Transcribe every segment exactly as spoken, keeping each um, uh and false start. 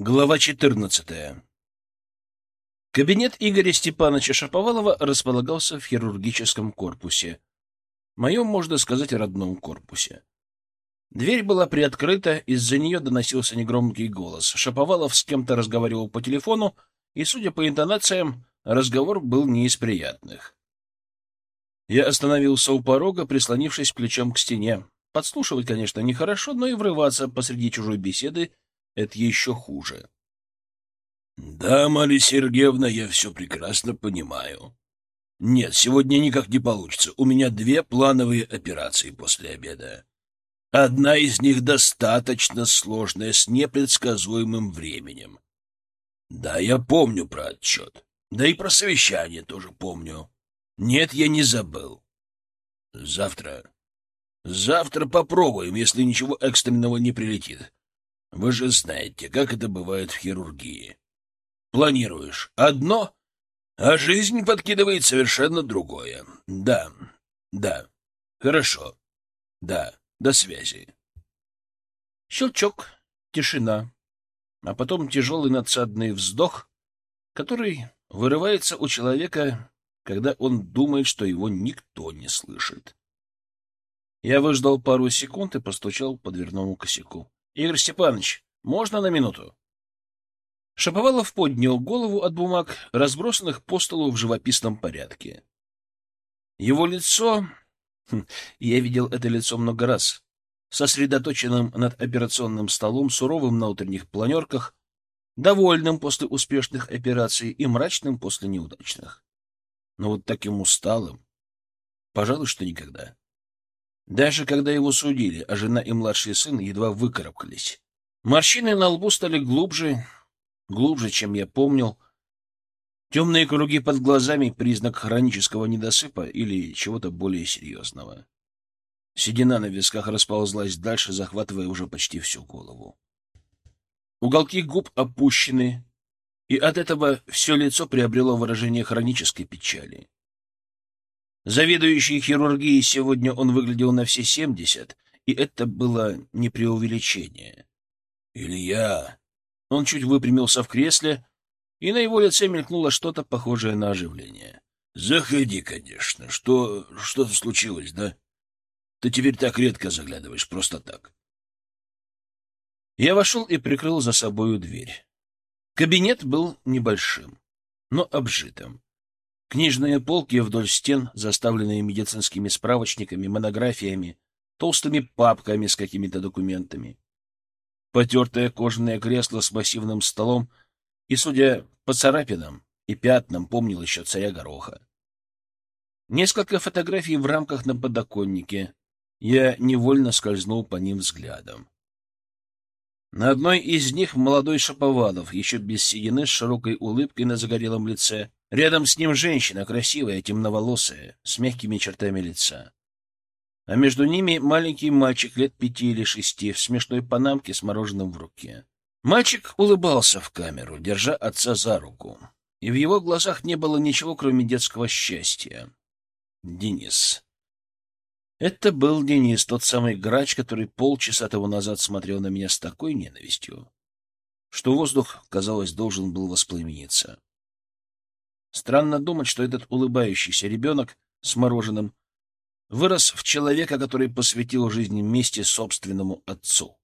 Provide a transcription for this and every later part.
Глава четырнадцатая. Кабинет Игоря Степановича Шаповалова располагался в хирургическом корпусе, моем, можно сказать, родном корпусе. Дверь была приоткрыта, из-за нее доносился негромкий голос. Шаповалов с кем-то разговаривал по телефону, и, судя по интонациям, разговор был не из приятных. Я остановился у порога, прислонившись плечом к стене. Подслушивать, конечно, нехорошо, но и врываться посреди чужой беседы — это еще хуже. — Да, Марья Сергеевна, я все прекрасно понимаю. Нет, сегодня никак не получится. У меня две плановые операции после обеда. Одна из них достаточно сложная, с непредсказуемым временем. Да, я помню про отчет. Да и про совещание тоже помню. Нет, я не забыл. Завтра... Завтра попробуем, если ничего экстренного не прилетит. Вы же знаете, как это бывает в хирургии. Планируешь одно, а жизнь подкидывает совершенно другое. Да, да, хорошо. Да, до связи. Щелчок, тишина, а потом тяжелый надсадный вздох, который вырывается у человека, когда он думает, что его никто не слышит. Я выждал пару секунд и постучал по дверному косяку. — Игорь Степанович, можно на минуту? Шаповалов поднял голову от бумаг, разбросанных по столу в живописном порядке. Его лицо... Хм, я видел это лицо много раз. Сосредоточенным над операционным столом, суровым на утренних планерках, довольным после успешных операций и мрачным после неудачных. Но вот таким усталым, пожалуй, что никогда. Даже когда его судили, а жена и младший сын едва выкарабкались. Морщины на лбу стали глубже, глубже, чем я помнил. Темные круги под глазами — признак хронического недосыпа или чего-то более серьезного. Седина на висках расползлась дальше, захватывая уже почти всю голову. Уголки губ опущены, и от этого все лицо приобрело выражение хронической печали. Заведующий хирургией сегодня он выглядел на все семьдесят, и это было не преувеличение. «Илья!» Он чуть выпрямился в кресле, и на его лице мелькнуло что-то похожее на оживление. «Заходи, конечно. Что... что-то случилось, да? Ты теперь так редко заглядываешь, просто так». Я вошел и прикрыл за собою дверь. Кабинет был небольшим, но обжитым. Книжные полки вдоль стен, заставленные медицинскими справочниками, монографиями, толстыми папками с какими-то документами. Потертое кожаное кресло с массивным столом и, судя по царапинам и пятнам, помнил еще царя Гороха. Несколько фотографий в рамках на подоконнике. Я невольно скользнул по ним взглядом. На одной из них молодой Шаповалов, еще без седины, с широкой улыбкой на загорелом лице. Рядом с ним женщина, красивая, темноволосая, с мягкими чертами лица. А между ними маленький мальчик лет пяти или шести в смешной панамке с мороженым в руке. Мальчик улыбался в камеру, держа отца за руку, и в его глазах не было ничего, кроме детского счастья. Денис. Это был Денис, тот самый грач, который полчаса тому назад смотрел на меня с такой ненавистью, что воздух, казалось, должен был воспламениться. Странно думать, что этот улыбающийся ребенок с мороженым вырос в человека, который посвятил жизнь мести собственному отцу.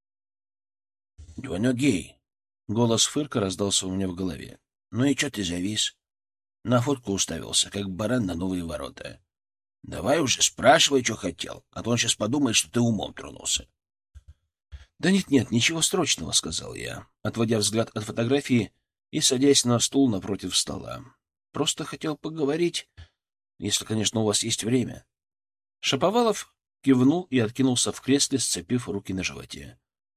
— Дёня гей! — голос Фырка раздался у меня в голове. — Ну и чё ты завис? На фотку уставился, как баран на новые ворота. Давай уже спрашивай, что хотел, а то он сейчас подумает, что ты умом тронулся. — Да нет-нет, ничего срочного, — сказал я, отводя взгляд от фотографии и садясь на стул напротив стола. — Просто хотел поговорить, если, конечно, у вас есть время. Шаповалов кивнул и откинулся в кресле, сцепив руки на животе.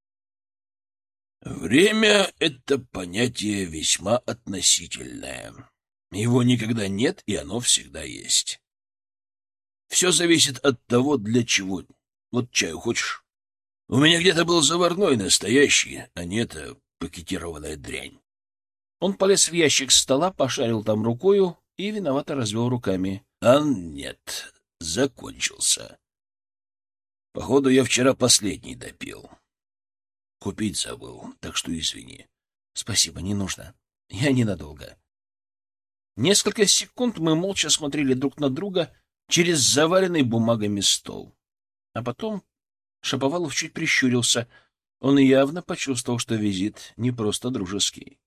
— Время — это понятие весьма относительное. Его никогда нет, и оно всегда есть. Все зависит от того, для чего. Вот чаю хочешь? У меня где-то был заварной настоящий, а не эта пакетированная дрянь. Он полез в ящик стола, пошарил там рукою и виновато развел руками. А нет, закончился. Походу, я вчера последний допил. Купить забыл, так что извини. Спасибо, не нужно. Я ненадолго. Несколько секунд мы молча смотрели друг на друга через заваленный бумагами стол. А потом Шаповалов чуть прищурился. Он явно почувствовал, что визит не просто дружеский.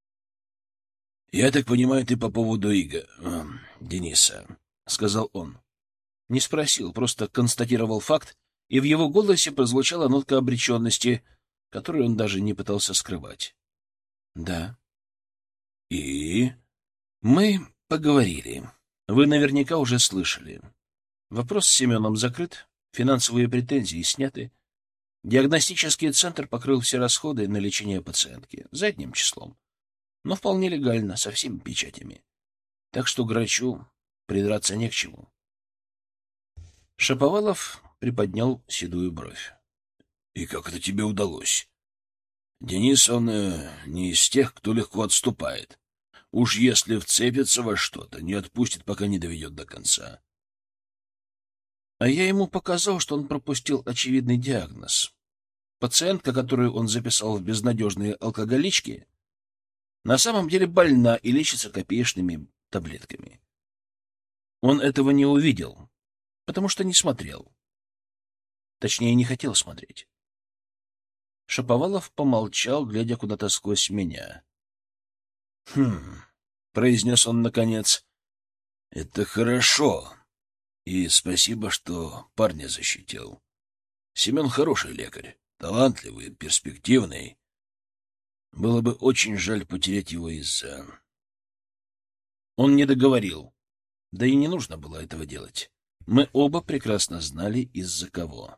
— Я так понимаю, ты по поводу Иго... э, Дениса, — сказал он. Не спросил, просто констатировал факт, и в его голосе прозвучала нотка обреченности, которую он даже не пытался скрывать. — Да. — И? — Мы поговорили. Вы наверняка уже слышали. Вопрос с Семеном закрыт, финансовые претензии сняты. Диагностический центр покрыл все расходы на лечение пациентки задним числом, но вполне легально, со всеми печатями. Так что грачу придраться не к чему. Шаповалов приподнял седую бровь. — И как это тебе удалось? Денис, он э, не из тех, кто легко отступает. Уж если вцепится во что-то, не отпустит, пока не доведет до конца. А я ему показал, что он пропустил очевидный диагноз. Пациентка, которую он записал в безнадежные алкоголички, на самом деле больна и лечится копеечными таблетками. Он этого не увидел, потому что не смотрел. Точнее, не хотел смотреть. Шаповалов помолчал, глядя куда-то сквозь меня. — Хм, — произнес он наконец, — это хорошо. И спасибо, что парня защитил. Семен хороший лекарь, талантливый, перспективный. Было бы очень жаль потерять его из-за... Он не договорил. Да и не нужно было этого делать. Мы оба прекрасно знали, из-за кого.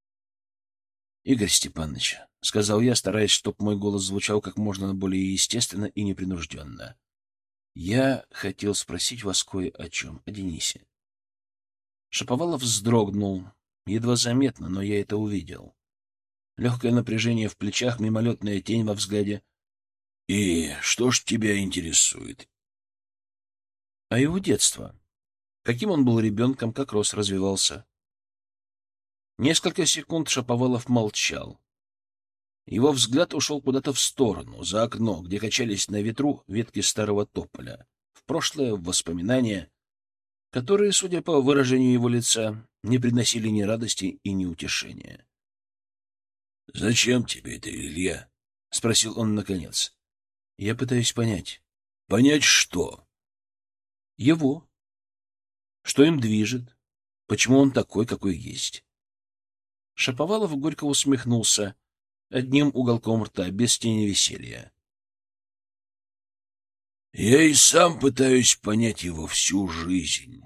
— Игорь Степанович, — сказал я, стараясь, чтобы мой голос звучал как можно более естественно и непринужденно, — я хотел спросить вас кое о чем, о Денисе. Шаповалов вздрогнул. Едва заметно, но я это увидел. Легкое напряжение в плечах, мимолетная тень во взгляде. — И что ж тебя интересует? — А его детство. Каким он был ребенком, как рос, развивался. Несколько секунд Шаповалов молчал. Его взгляд ушел куда-то в сторону, за окно, где качались на ветру ветки старого тополя. В прошлое, в воспоминания, которые, судя по выражению его лица, не приносили ни радости и ни утешения. — Зачем тебе это, Илья? — спросил он наконец. — Я пытаюсь понять. — Понять что? — Его. Что им движет? Почему он такой, какой есть? Шаповалов горько усмехнулся, одним уголком рта, без тени веселья. — Я и сам пытаюсь понять его всю жизнь.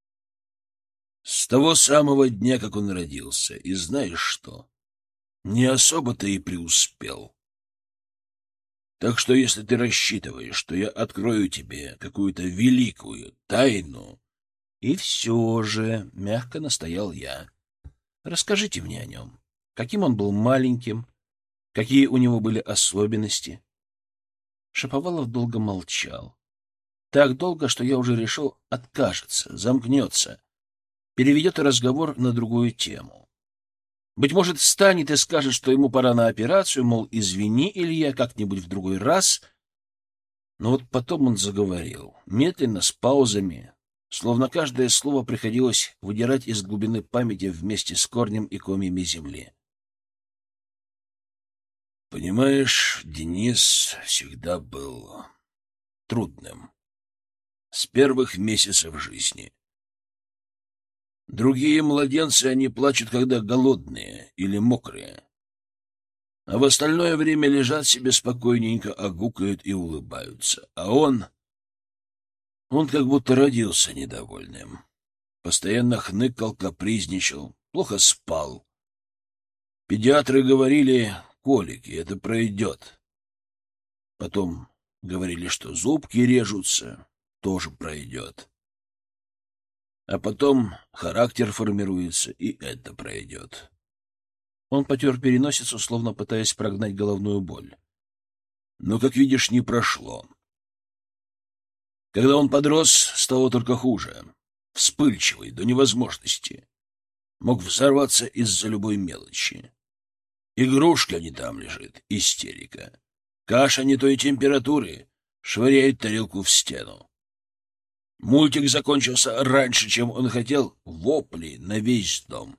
С того самого дня, как он родился. И знаешь что? Не особо-то и преуспел. Так что если ты рассчитываешь, что я открою тебе какую-то великую тайну... И все же, — мягко настоял я, — расскажите мне о нем. Каким он был маленьким? Какие у него были особенности? Шаповалов долго молчал. Так долго, что я уже решил, откажется, замкнется, переведет разговор на другую тему. Быть может, встанет и скажет, что ему пора на операцию, мол, извини, Илья, как-нибудь в другой раз. Но вот потом он заговорил, медленно, с паузами, словно каждое слово приходилось выдирать из глубины памяти вместе с корнем и комьями земли. Понимаешь, Денис всегда был трудным. С первых месяцев жизни. Другие младенцы, они плачут, когда голодные или мокрые. А в остальное время лежат себе спокойненько, огукают и улыбаются. А он... Он как будто родился недовольным. Постоянно хныкал, капризничал, плохо спал. Педиатры говорили, колики, это пройдет. Потом говорили, что зубки режутся, тоже пройдет. А потом характер формируется, и это пройдет. Он потер переносицу, словно пытаясь прогнать головную боль. Но, как видишь, не прошло. Когда он подрос, стало только хуже. Вспыльчивый до невозможности. Мог взорваться из-за любой мелочи. Игрушка не там лежит, истерика. Каша не той температуры, швыряет тарелку в стену. Мультик закончился раньше, чем он хотел, вопли на весь дом.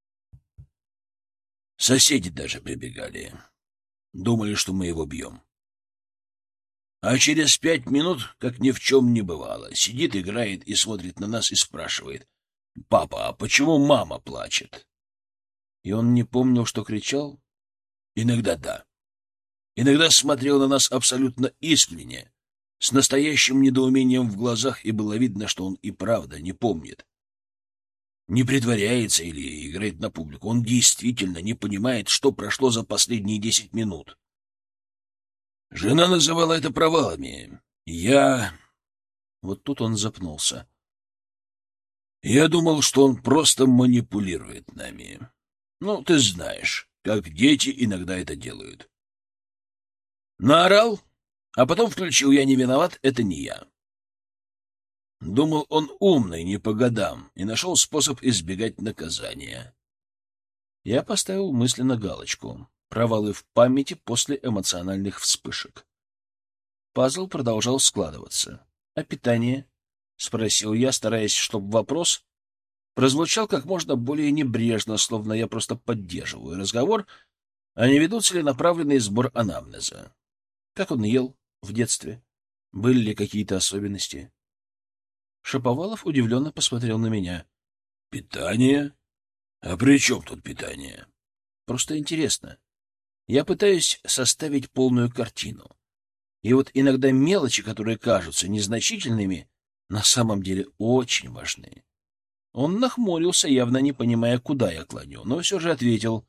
Соседи даже прибегали. Думали, что мы его бьем. А через пять минут, как ни в чем не бывало, сидит, играет и смотрит на нас и спрашивает: «Папа, а почему мама плачет?» И он не помнил, что кричал? Иногда да. Иногда смотрел на нас абсолютно искренне, с настоящим недоумением в глазах, и было видно, что он и правда не помнит. Не притворяется или играет на публику. Он действительно не понимает, что прошло за последние десять минут. Жена называла это провалами. Я... Вот тут он запнулся. Я думал, что он просто манипулирует нами. Ну, ты знаешь, как дети иногда это делают. Наорал, а потом включил «Я не виноват, это не я». Думал, он умный, не по годам, и нашел способ избегать наказания. Я поставил мысленно галочку: провалы в памяти после эмоциональных вспышек. Пазл продолжал складываться. — А питание? — спросил я, стараясь, чтобы вопрос прозвучал как можно более небрежно, словно я просто поддерживаю разговор, а не веду целенаправленный сбор анамнеза. Как он ел в детстве? Были ли какие-то особенности? Шаповалов удивленно посмотрел на меня. — Питание? А при чем тут питание? — Просто интересно. Я пытаюсь составить полную картину. И вот иногда мелочи, которые кажутся незначительными, на самом деле очень важны. Он нахмурился, явно не понимая, куда я клоню, но все же ответил.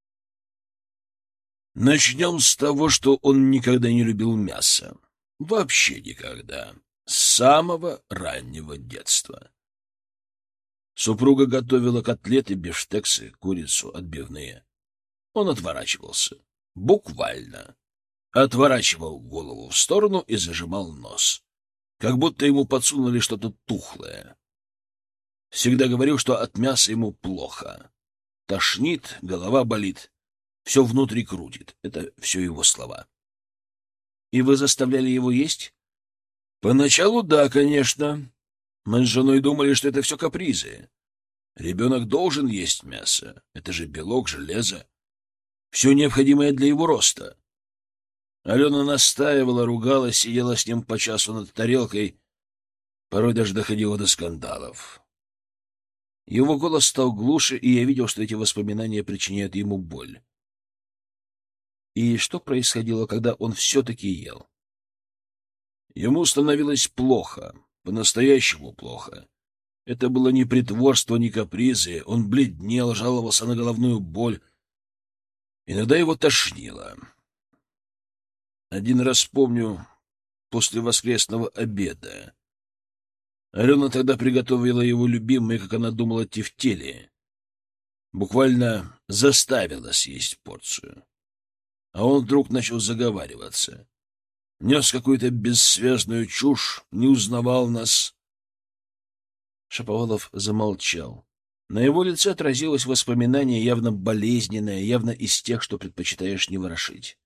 Начнем с того, что он никогда не любил мясо. Вообще никогда. С самого раннего детства. Супруга готовила котлеты, бифштексы, курицу, отбивные. Он отворачивался. Буквально. Отворачивал голову в сторону и зажимал нос. Как будто ему подсунули что-то тухлое. Всегда говорил, что от мяса ему плохо. Тошнит, голова болит. Все внутри крутит. Это все его слова. И вы заставляли его есть? Поначалу да, конечно. Мы с женой думали, что это все капризы. Ребенок должен есть мясо. Это же белок, железо. Все необходимое для его роста. Алена настаивала, ругалась, сидела с ним по часу над тарелкой. Порой даже доходило до скандалов. Его голос стал глуше, и я видел, что эти воспоминания причиняют ему боль. И что происходило, когда он все-таки ел? Ему становилось плохо, по-настоящему плохо. Это было не притворство, не капризы. Он бледнел, жаловался на головную боль. Иногда его тошнило. Один раз помню, после воскресного обеда. Алена тогда приготовила его любимые, как она думала, тефтели. Буквально заставила съесть порцию. А он вдруг начал заговариваться. Нес какую-то бессвязную чушь, не узнавал нас. Шаповалов замолчал. На его лице отразилось воспоминание, явно болезненное, явно из тех, что предпочитаешь не ворошить.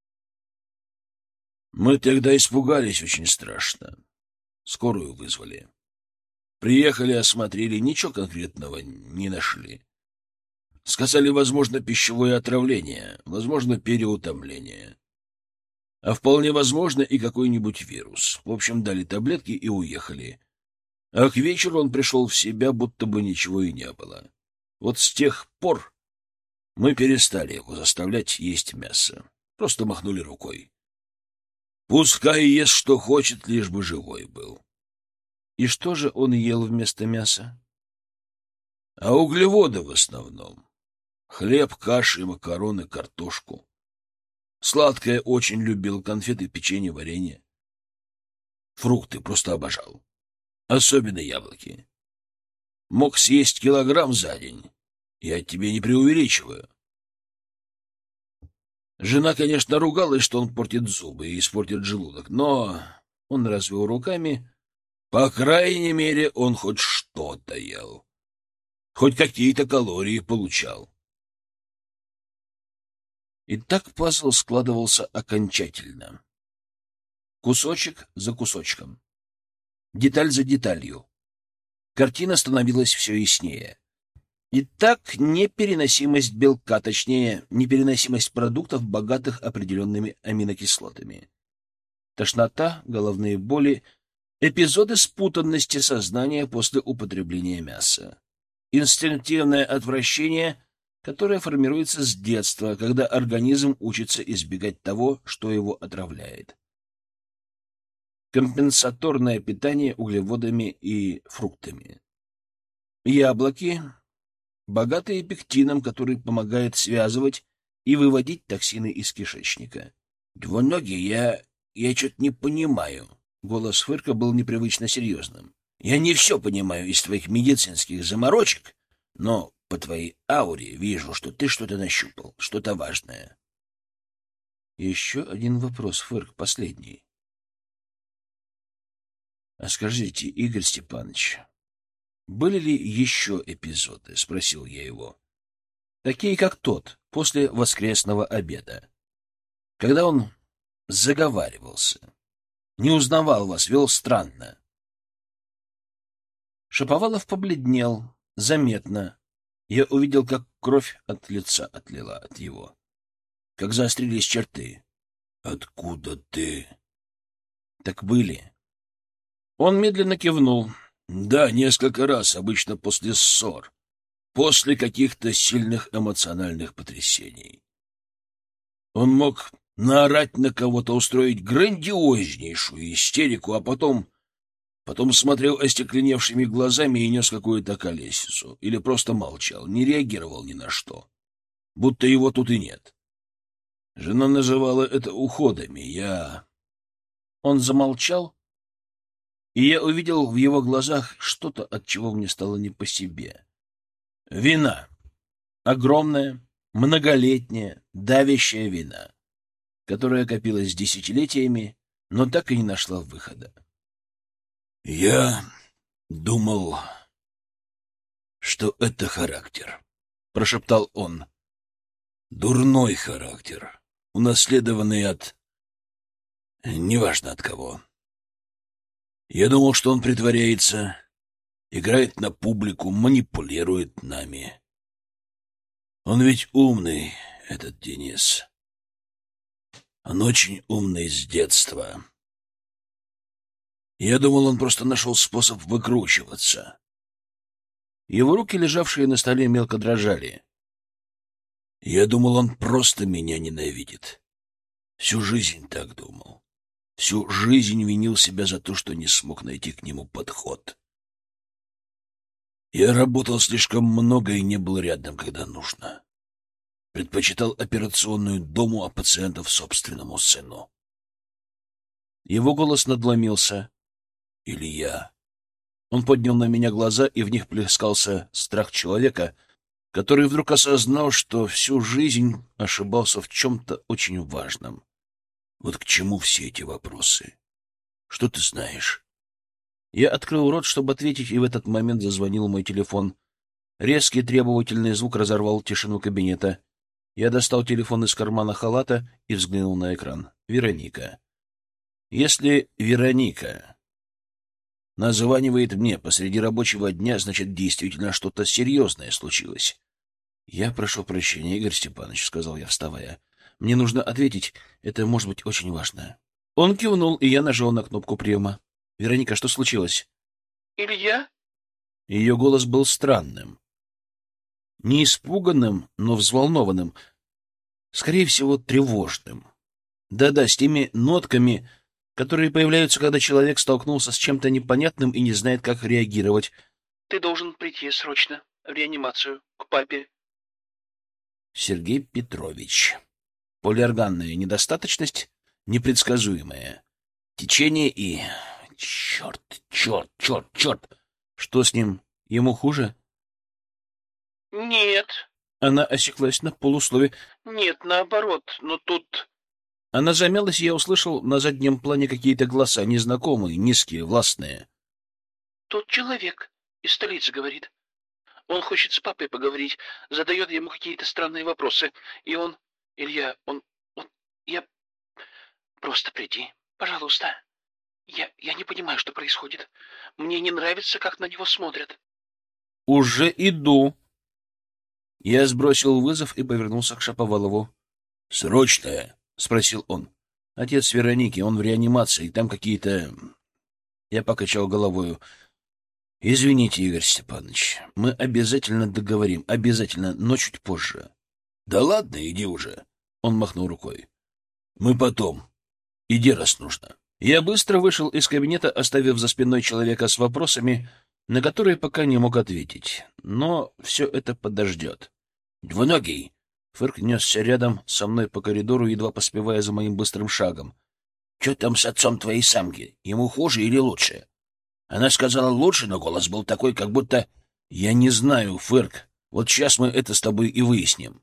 Мы тогда испугались очень страшно. Скорую вызвали. Приехали, осмотрели, ничего конкретного не нашли. Сказали, возможно, пищевое отравление, возможно, переутомление. А вполне возможно и какой-нибудь вирус. В общем, дали таблетки и уехали. А к вечеру он пришел в себя, будто бы ничего и не было. Вот с тех пор мы перестали его заставлять есть мясо. Просто махнули рукой. Пускай ест, что хочет, лишь бы живой был. И что же он ел вместо мяса? А углеводы в основном. Хлеб, каши, макароны, картошку. Сладкое очень любил, конфеты, печенье, варенье. Фрукты просто обожал. Особенно яблоки. Мог съесть килограмм за день. Я тебе не преувеличиваю. Жена, конечно, ругалась, что он портит зубы и испортит желудок, но он развел руками. По крайней мере, он хоть что-то ел. Хоть какие-то калории получал. И так пазл складывался окончательно. Кусочек за кусочком. Деталь за деталью. Картина становилась все яснее. Итак, непереносимость белка, точнее, непереносимость продуктов, богатых определенными аминокислотами. Тошнота, головные боли, эпизоды спутанности сознания после употребления мяса. Инстинктивное отвращение, которое формируется с детства, когда организм учится избегать того, что его отравляет. Компенсаторное питание углеводами и фруктами. Яблоки, богатые пектином, который помогает связывать и выводить токсины из кишечника. «Двуногий, я... я что-то не понимаю». Голос Фырка был непривычно серьезным. «Я не все понимаю из твоих медицинских заморочек, но по твоей ауре вижу, что ты что-то нащупал, что-то важное». Еще один вопрос, Фырк, последний. «А скажите, Игорь Степанович, были ли еще эпизоды?» — спросил я его. «Такие, как тот, после воскресного обеда, когда он заговаривался, не узнавал вас, вел странно». Шаповалов побледнел, заметно. Я увидел, как кровь от лица отлила от его, как заострились черты. «Откуда ты?» «Так были». Он медленно кивнул. «Да, несколько раз, обычно после ссор, после каких-то сильных эмоциональных потрясений. Он мог наорать на кого-то, устроить грандиознейшую истерику, а потом... потом смотрел остекленевшими глазами и нес какую-то колесицу. Или просто молчал, не реагировал ни на что. Будто его тут и нет. Жена называла это уходами. Я...» Он замолчал, и я увидел в его глазах что-то, от чего мне стало не по себе. Вина. Огромная, многолетняя, давящая вина, которая копилась десятилетиями, но так и не нашла выхода. «Я думал, что это характер», — прошептал он. «Дурной характер, унаследованный от... неважно от кого. Я думал, что он притворяется, играет на публику, манипулирует нами. Он ведь умный, этот Денис. Он очень умный с детства. Я думал, он просто нашел способ выкручиваться». Его руки, лежавшие на столе, мелко дрожали. «Я думал, он просто меня ненавидит. Всю жизнь так думал. Всю жизнь винил себя за то, что не смог найти к нему подход. Я работал слишком много и не был рядом, когда нужно. Предпочитал операционную дому, а пациентов собственному сыну». Его голос надломился. «Илья». Он поднял на меня глаза, и в них плескался страх человека, который вдруг осознал, что всю жизнь ошибался в чем-то очень важном. «Вот к чему все эти вопросы? Что ты знаешь?» Я открыл рот, чтобы ответить, и в этот момент зазвонил мой телефон. Резкий требовательный звук разорвал тишину кабинета. Я достал телефон из кармана халата и взглянул на экран. Вероника. Если Вероника названивает мне посреди рабочего дня, значит, действительно что-то серьезное случилось. «Я прошу прощения, Игорь Степанович», — сказал я, вставая. «Мне нужно ответить. Это может быть очень важно». Он кивнул, и я нажал на кнопку приема. «Вероника, что случилось?» «Илья?» Ее голос был странным. Не испуганным, но взволнованным. Скорее всего, тревожным. Да-да, с теми нотками, которые появляются, когда человек столкнулся с чем-то непонятным и не знает, как реагировать. «Ты должен прийти срочно в реанимацию, к папе». Сергей Петрович. Полиорганная недостаточность, непредсказуемая. Течение и... Черт, черт, черт, черт! Что с ним? Ему хуже? «Нет». Она осеклась на полуслове. «Нет, наоборот, но тут...» Она замялась, и я услышал на заднем плане какие-то голоса, незнакомые, низкие, властные. «Тот человек из столицы говорит. Он хочет с папой поговорить, задает ему какие-то странные вопросы, и он... Илья, он... он... Я... Просто приди, пожалуйста. Я... я не понимаю, что происходит. Мне не нравится, как на него смотрят. Уже иду. Я сбросил вызов и повернулся к Шаповалову. «Срочное?» — спросил он. «Отец Вероники, он в реанимации, там какие-то...» Я покачал головою. «Извините, Игорь Степанович, мы обязательно договорим, обязательно, но чуть позже». «Да ладно, иди уже!» — он махнул рукой. «Мы потом. Иди, раз нужно». Я быстро вышел из кабинета, оставив за спиной человека с вопросами, на которые пока не мог ответить. Но все это подождет. «Двуногий!» Фырк несся рядом со мной по коридору, едва поспевая за моим быстрым шагом. — Что там с отцом твоей самки? Ему хуже или лучше? Она сказала лучше, но голос был такой, как будто... — Я не знаю, Фырк. Вот сейчас мы это с тобой и выясним.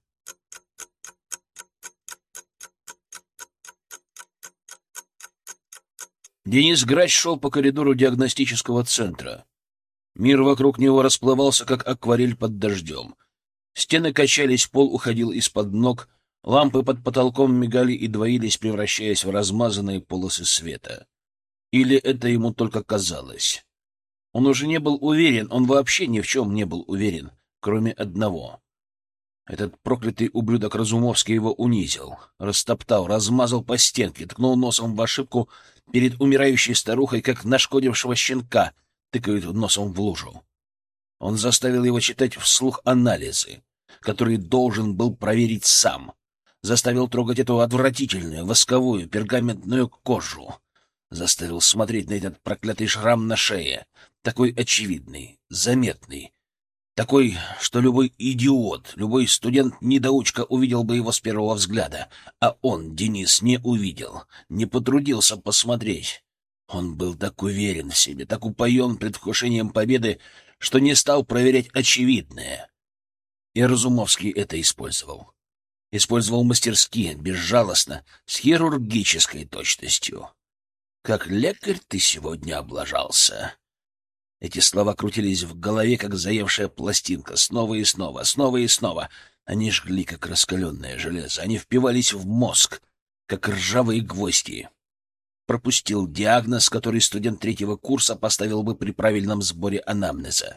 Денис Грач шел по коридору диагностического центра. Мир вокруг него расплывался, как акварель под дождем. Стены качались, пол уходил из-под ног, лампы под потолком мигали и двоились, превращаясь в размазанные полосы света. Или это ему только казалось? Он уже не был уверен, он вообще ни в чем не был уверен, кроме одного. Этот проклятый ублюдок Разумовский его унизил, растоптал, размазал по стенке, ткнул носом в ошибку перед умирающей старухой, как нашкодившего щенка тыкают носом в лужу. Он заставил его читать вслух анализы, которые должен был проверить сам. Заставил трогать эту отвратительную восковую пергаментную кожу. Заставил смотреть на этот проклятый шрам на шее, такой очевидный, заметный, такой, что любой идиот, любой студент-недоучка увидел бы его с первого взгляда, а он, Денис, не увидел, не потрудился посмотреть. Он был так уверен в себе, так упоен предвкушением победы, что не стал проверять очевидное. И Разумовский это использовал. Использовал мастерски, безжалостно, с хирургической точностью. «Как лекарь ты сегодня облажался!» Эти слова крутились в голове, как заевшая пластинка, снова и снова, снова и снова. Они жгли, как раскаленное железо, они впивались в мозг, как ржавые гвозди. Пропустил диагноз, который студент третьего курса поставил бы при правильном сборе анамнеза.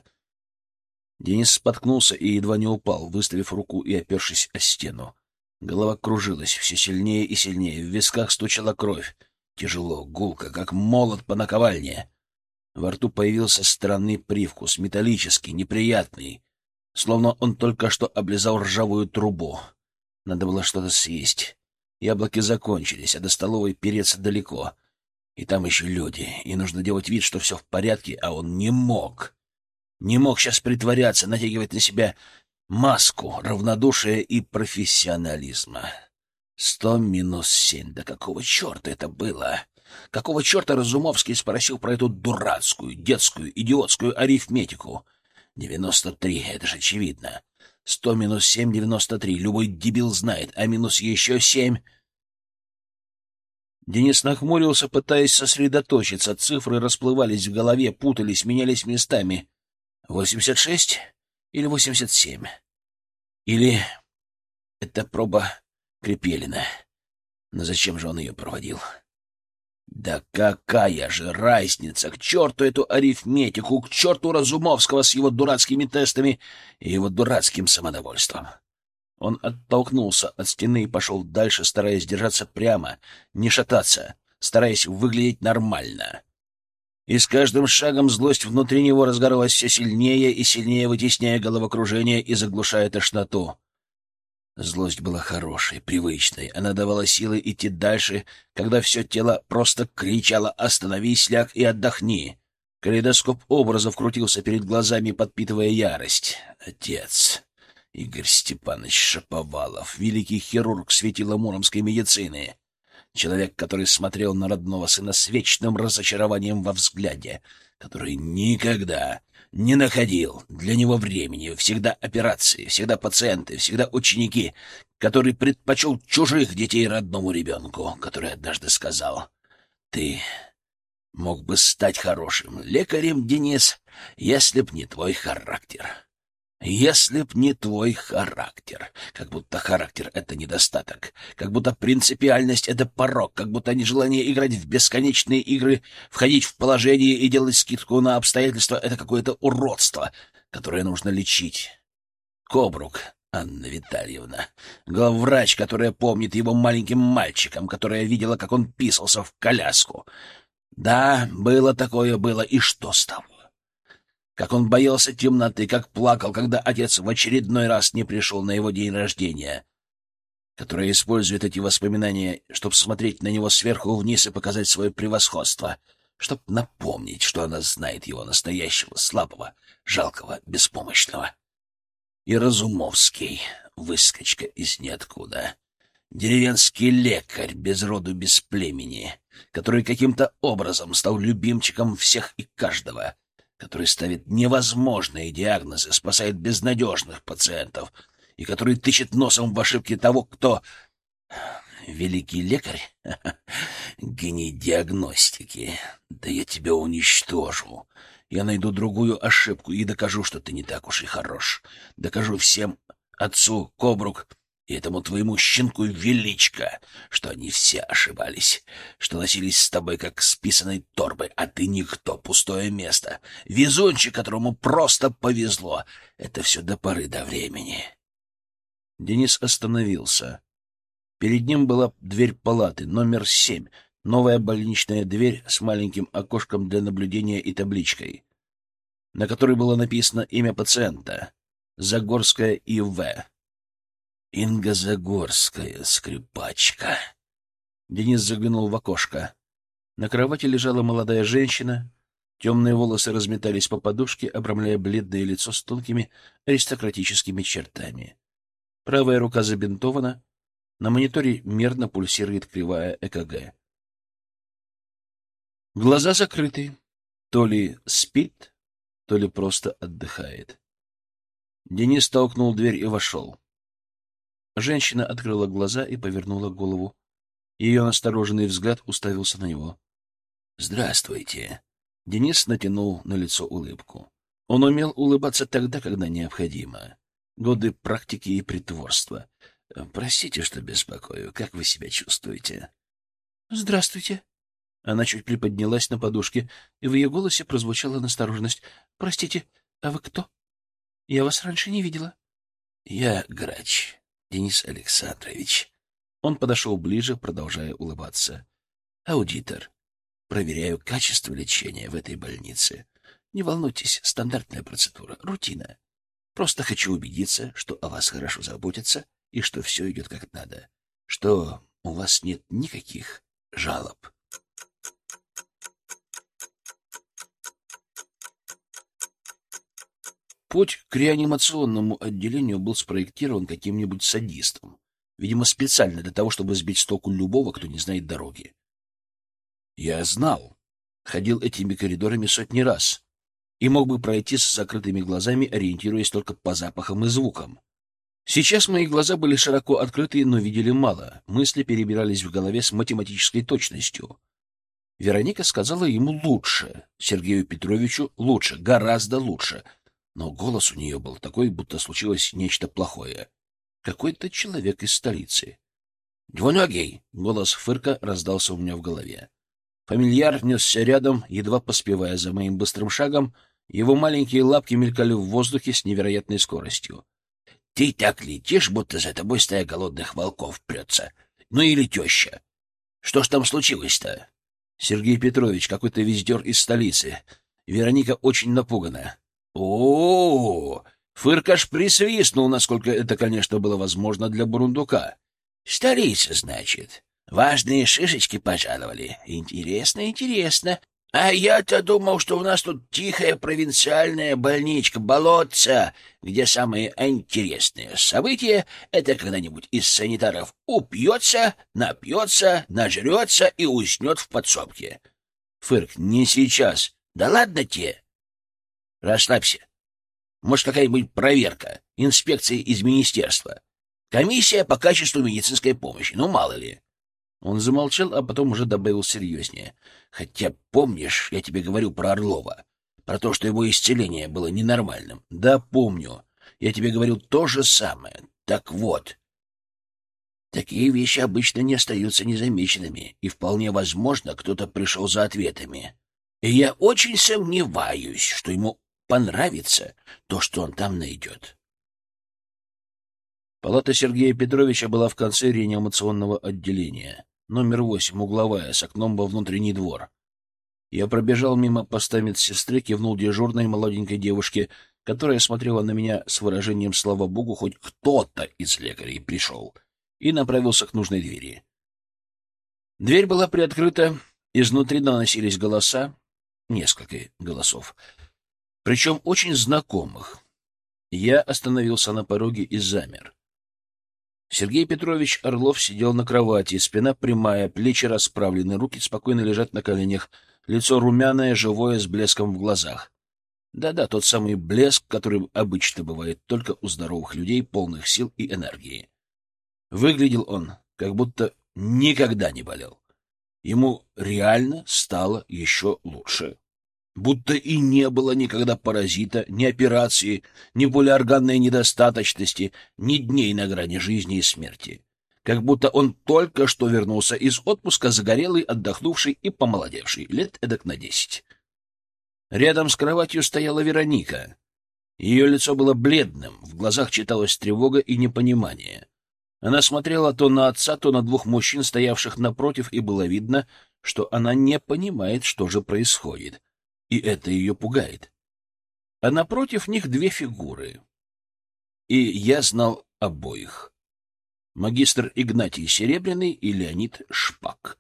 Денис споткнулся и едва не упал, выставив руку и опершись о стену. Голова кружилась все сильнее и сильнее, в висках стучала кровь. Тяжело, гулко, как молот по наковальне. Во рту появился странный привкус, металлический, неприятный, словно он только что облизал ржавую трубу. Надо было что-то съесть. Яблоки закончились, а до столовой переться далеко. И там еще люди, и нужно делать вид, что все в порядке, а он не мог. Не мог сейчас притворяться, натягивать на себя маску равнодушия и профессионализма. Сто минус семь. Да какого черта это было? Какого черта Разумовский спросил про эту дурацкую, детскую, идиотскую арифметику? Девяносто три, это же очевидно. Сто минус семь — девяносто три. Любой дебил знает, а минус еще семь... Денис нахмурился, пытаясь сосредоточиться. Цифры расплывались в голове, путались, менялись местами. Восемьдесят шесть или восемьдесят семь? Или это проба Крепелина? Но зачем же он ее проводил? Да какая же разница! К черту эту арифметику, к черту Разумовского с его дурацкими тестами и его дурацким самодовольством! Он оттолкнулся от стены и пошел дальше, стараясь держаться прямо, не шататься, стараясь выглядеть нормально. И с каждым шагом злость внутри него разгоралась все сильнее и сильнее, вытесняя головокружение и заглушая тошноту. Злость была хорошей, привычной. Она давала силы идти дальше, когда все тело просто кричало «Остановись, ляг и отдохни!». Калейдоскоп образов крутился перед глазами, подпитывая ярость. Отец. Игорь Степанович Шаповалов, великий хирург светила муромской медицины. Человек, который смотрел на родного сына с вечным разочарованием во взгляде, который никогда не находил для него времени, всегда операции, всегда пациенты, всегда ученики, который предпочел чужих детей родному ребенку, который однажды сказал: «Ты мог бы стать хорошим лекарем, Денис, если б не твой характер». Если б не твой характер, как будто характер — это недостаток, как будто принципиальность — это порок, как будто нежелание играть в бесконечные игры, входить в положение и делать скидку на обстоятельства — это какое-то уродство, которое нужно лечить. Кобрук Анна Витальевна, главврач, которая помнит его маленьким мальчиком, которая видела, как он писался в коляску. Да, было такое, было, и что с того? Как он боялся темноты, как плакал, когда отец в очередной раз не пришел на его день рождения, которая использует эти воспоминания, чтобы смотреть на него сверху вниз и показать свое превосходство, чтобы напомнить, что она знает его настоящего, слабого, жалкого, беспомощного. И Разумовский, выскочка из ниоткуда, деревенский лекарь без роду, без племени, который каким-то образом стал любимчиком всех и каждого, который ставит невозможные диагнозы, спасает безнадежных пациентов и который тычет носом в ошибки того, кто... Великий лекарь? Гений диагностики. Да я тебя уничтожу. Я найду другую ошибку и докажу, что ты не так уж и хорош. Докажу всем, отцу Кобрук и этому твоему щенку Величко, что они все ошибались, что носились с тобой как с писаной торбой, а ты никто, пустое место, везунчик, которому просто повезло. Это все до поры до времени. Денис остановился. Перед ним была дверь палаты, номер семь, новая больничная дверь с маленьким окошком для наблюдения и табличкой, на которой было написано имя пациента — Загорская И В Инга Загорская, скрипачка. Денис заглянул в окошко. На кровати лежала молодая женщина. Темные волосы разметались по подушке, обрамляя бледное лицо с тонкими аристократическими чертами. Правая рука забинтована. На мониторе мерно пульсирует кривая Э К Г. Глаза закрыты. То ли спит, то ли просто отдыхает. Денис толкнул дверь и вошел. Женщина открыла глаза и повернула голову. Ее настороженный взгляд уставился на него. «Здравствуйте!» Денис натянул на лицо улыбку. Он умел улыбаться тогда, когда необходимо. Годы практики и притворства. «Простите, что беспокою. Как вы себя чувствуете?» «Здравствуйте!» Она чуть приподнялась на подушке, и в ее голосе прозвучала настороженность. «Простите, а вы кто? Я вас раньше не видела». «Я грач. Денис Александрович». Он подошел ближе, продолжая улыбаться. «Аудитор. Проверяю качество лечения в этой больнице. Не волнуйтесь, стандартная процедура, рутина. Просто хочу убедиться, что о вас хорошо заботятся и что все идет как надо, что у вас нет никаких жалоб». Путь к реанимационному отделению был спроектирован каким-нибудь садистом, видимо, специально для того, чтобы сбить с толку любого, кто не знает дороги. Я знал, ходил этими коридорами сотни раз и мог бы пройти с закрытыми глазами, ориентируясь только по запахам и звукам. Сейчас мои глаза были широко открыты, но видели мало. Мысли перебирались в голове с математической точностью. Вероника сказала ему лучше, Сергею Петровичу лучше, гораздо лучше. Но голос у нее был такой, будто случилось нечто плохое. Какой-то человек из столицы. «Двуногий!» — голос Фырка раздался у меня в голове. Фамильяр несся рядом, едва поспевая за моим быстрым шагом. Его маленькие лапки мелькали в воздухе с невероятной скоростью. «Ты так летишь, будто за тобой стая голодных волков прется. Ну или теща. Что ж там случилось-то?» «Сергей Петрович, какой-то вездер из столицы. Вероника очень напугана». О, Фыркаш присвистнул, насколько это, конечно, было возможно для бурундука. «Столица, значит. Важные шишечки пожаловали. Интересно, интересно. А я-то думал, что у нас тут тихая провинциальная больничка, болотца, где самые интересные события — это когда-нибудь из санитаров упьется, напьется, нажрется и уснет в подсобке». «Фырк, не сейчас». «Да ладно тебе. Расслабься. Может, какая-нибудь проверка, инспекция из министерства. Комиссия по качеству медицинской помощи, ну, мало ли». Он замолчал, а потом уже добавил серьезнее. «Хотя, помнишь, я тебе говорю про Орлова, про то, что его исцеление было ненормальным?» «Да, помню. Я тебе говорю то же самое. Так вот, такие вещи обычно не остаются незамеченными, и вполне возможно, кто-то пришел за ответами. И я очень сомневаюсь, что ему понравится то, что он там найдет. Палата Сергея Петровича была в конце реанимационного отделения. Номер восемь, угловая, с окном во внутренний двор. Я пробежал мимо поста медсестры, кивнул дежурной молоденькой девушке, которая смотрела на меня с выражением «Слава Богу, хоть кто-то из лекарей пришел», и направился к нужной двери. Дверь была приоткрыта, изнутри доносились голоса, несколько голосов, причем очень знакомых. Я остановился на пороге и замер. Сергей Петрович Орлов сидел на кровати, спина прямая, плечи расправлены, руки спокойно лежат на коленях, лицо румяное, живое, с блеском в глазах. Да-да, тот самый блеск, который обычно бывает только у здоровых людей, полных сил и энергии. Выглядел он, как будто никогда не болел. Ему реально стало еще лучше. Будто и не было никогда паразита, ни операции, ни полиорганной недостаточности, ни дней на грани жизни и смерти. Как будто он только что вернулся из отпуска, загорелый, отдохнувший и помолодевший, лет эдак на десять. Рядом с кроватью стояла Вероника. Ее лицо было бледным, в глазах читалась тревога и непонимание. Она смотрела то на отца, то на двух мужчин, стоявших напротив, и было видно, что она не понимает, что же происходит. И это ее пугает. А напротив них две фигуры. И я знал обоих. Магистр Игнатий Серебряный и Леонид Шпак.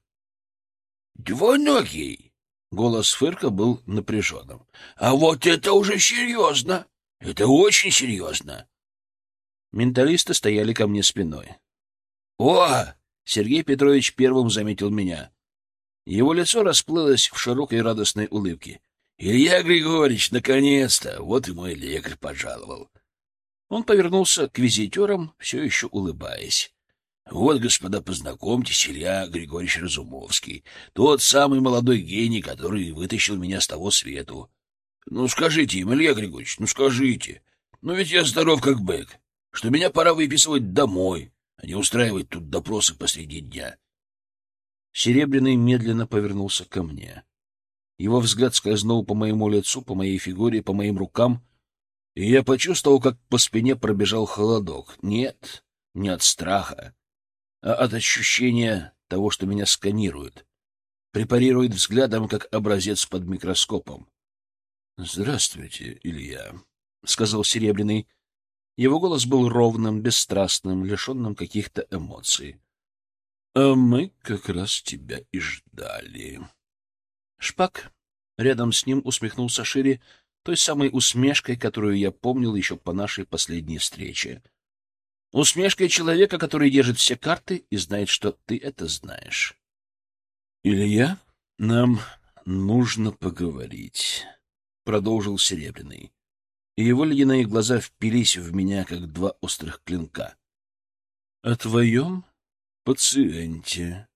«Двуногий!» — голос Фырка был напряженным. «А вот это уже серьезно! Это очень серьезно!» Менталисты стояли ко мне спиной. «О!» — Сергей Петрович первым заметил меня. Его лицо расплылось в широкой радостной улыбке. «Илья Григорьевич, наконец-то! Вот и мой лекарь пожаловал!» Он повернулся к визитерам, все еще улыбаясь. «Вот, господа, познакомьтесь, Илья Григорьевич Разумовский, тот самый молодой гений, который вытащил меня с того свету. Ну, скажите им, Илья Григорьевич, ну скажите, ну ведь я здоров как бык, что меня пора выписывать домой, а не устраивать тут допросы посреди дня». Серебряный медленно повернулся ко мне. Его взгляд скользнул по моему лицу, по моей фигуре, по моим рукам, и я почувствовал, как по спине пробежал холодок. Нет, не от страха, а от ощущения того, что меня сканируют, препарируют взглядом, как образец под микроскопом. — Здравствуйте, Илья, — сказал Серебряный. Его голос был ровным, бесстрастным, лишенным каких-то эмоций. — А мы как раз тебя и ждали. Шпак рядом с ним усмехнулся шире, той самой усмешкой, которую я помнил еще по нашей последней встрече. Усмешкой человека, который держит все карты и знает, что ты это знаешь. — Илья, нам нужно поговорить, — продолжил Серебряный. И его ледяные глаза впились в меня, как два острых клинка. — О твоем пациенте.